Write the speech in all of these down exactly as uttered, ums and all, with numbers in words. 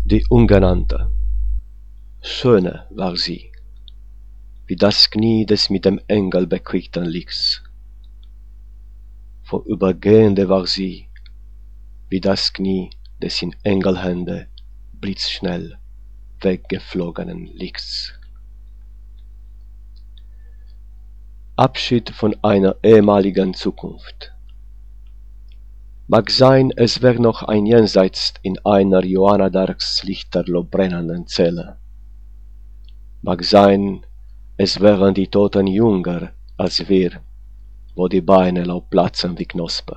Die Ungenannte. Schöne war sie, wie das Knie des mit dem Engel bequickten Lichts. Vorübergehende war sie, wie das Knie des in Engelhände blitzschnell weggeflogenen Lichts. Abschied von einer ehemaligen Zukunft. Mag sein, es wär noch ein Jenseits in einer Johanna d'Arcs lichterloh brennenden Zelle. Mag sein, es wären die Toten jünger als wir, wo die Beine lau platzen wie Knospe.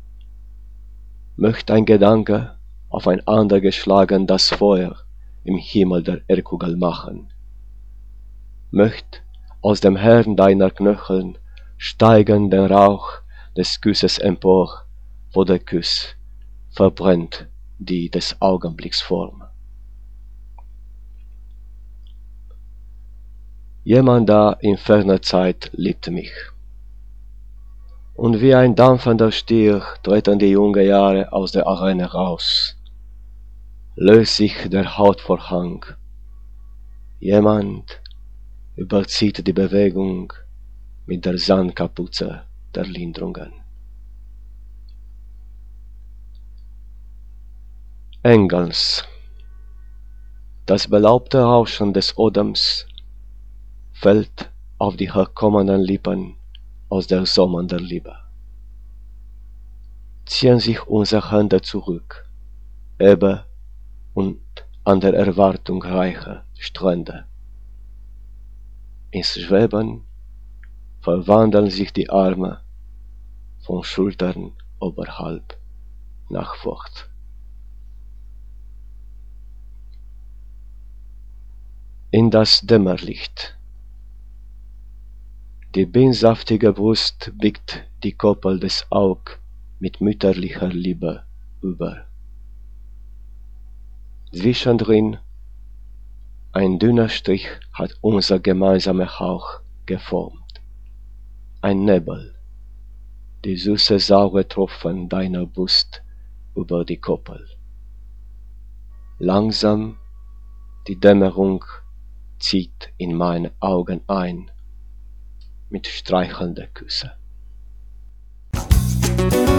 Möcht ein Gedanke aufeinander geschlagen das Feuer im Himmel der Erdkugel machen. Möcht aus dem Herrn deiner Knöcheln steigen den Rauch des Kusses empor, wo der Kuss verbrennt die des Augenblicks Form. Jemand da in ferner Zeit liebte mich. Und wie ein dampfender Stier treten die jungen Jahre aus der Arena raus. Löst sich der Hautvorhang. Jemand überzieht die Bewegung mit der Sandkapuze der Linderungen. Engels. Das belaubte Rauschen des Odems fällt auf die herkommenden Lippen aus der Sommer der Liebe. Ziehen sich unsere Hände zurück, Ebbe und an der Erwartung reiche Strände. Ins Schweben verwandeln sich die Arme von Schultern oberhalb nach fort. In das Dämmerlicht. Die binnsaftige Brust biegt die Koppel des Aug mit mütterlicher Liebe über. Zwischendrin ein dünner Strich hat unser gemeinsamer Hauch geformt. Ein Nebel, die süße saure Tropfen deiner Brust über die Koppel. Langsam die Dämmerung zieht in meine Augen ein mit streichelnden Küssen.